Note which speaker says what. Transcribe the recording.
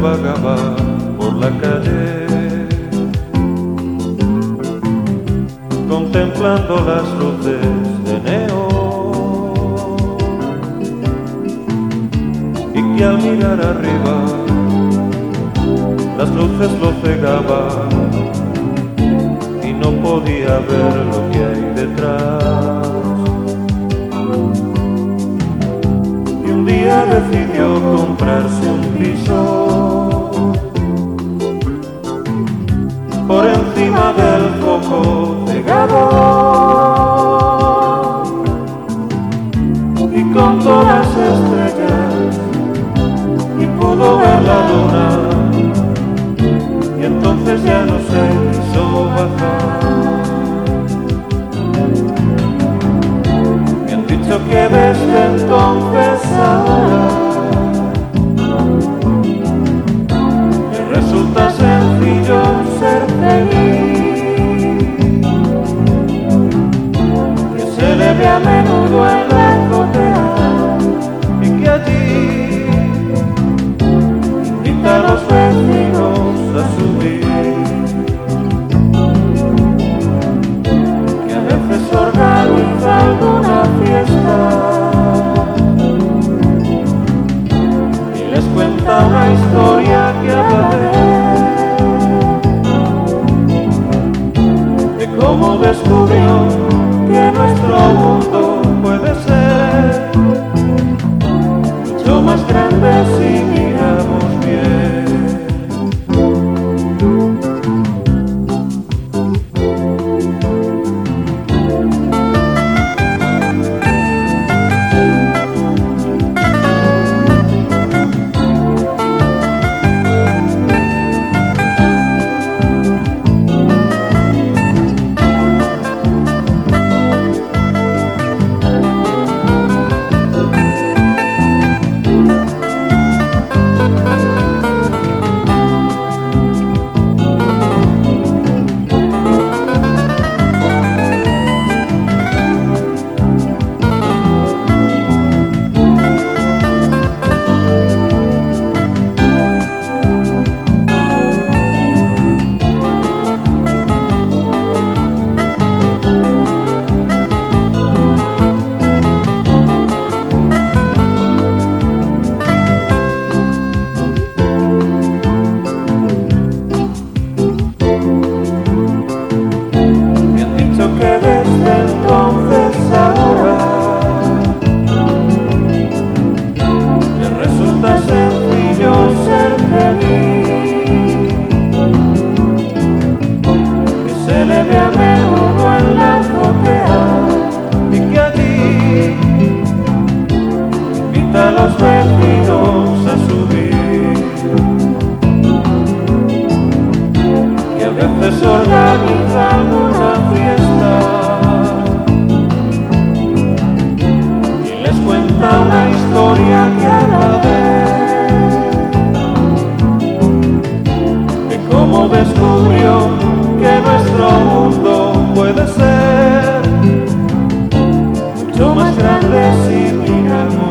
Speaker 1: vagaba por la calle, contemplando las luces de neón, y que al mirar arriba las luces lo cegaban y no podía ver lo que hay detrás. Y un día decidió comprarse un piso por encima del foco cegador, y contó las estrellas y pudo ver la luna, y entonces ya no se quiso bajar. Me han dicho que desde entonces ahora me resulta sencillo ser feliz, que se le ve a menudo en la azotea y que allí invita a los vecinos a subir, que a veces organiza alguna fiesta y les cuenta una historia que habla de cómo descubrió que nuestro mundo puede ser mucho más grande si miramos bien. A los vecinos a subir, que a veces organiza alguna fiesta y les cuenta una historia que habla de cómo descubrió que nuestro mundo puede ser mucho más grande si miramos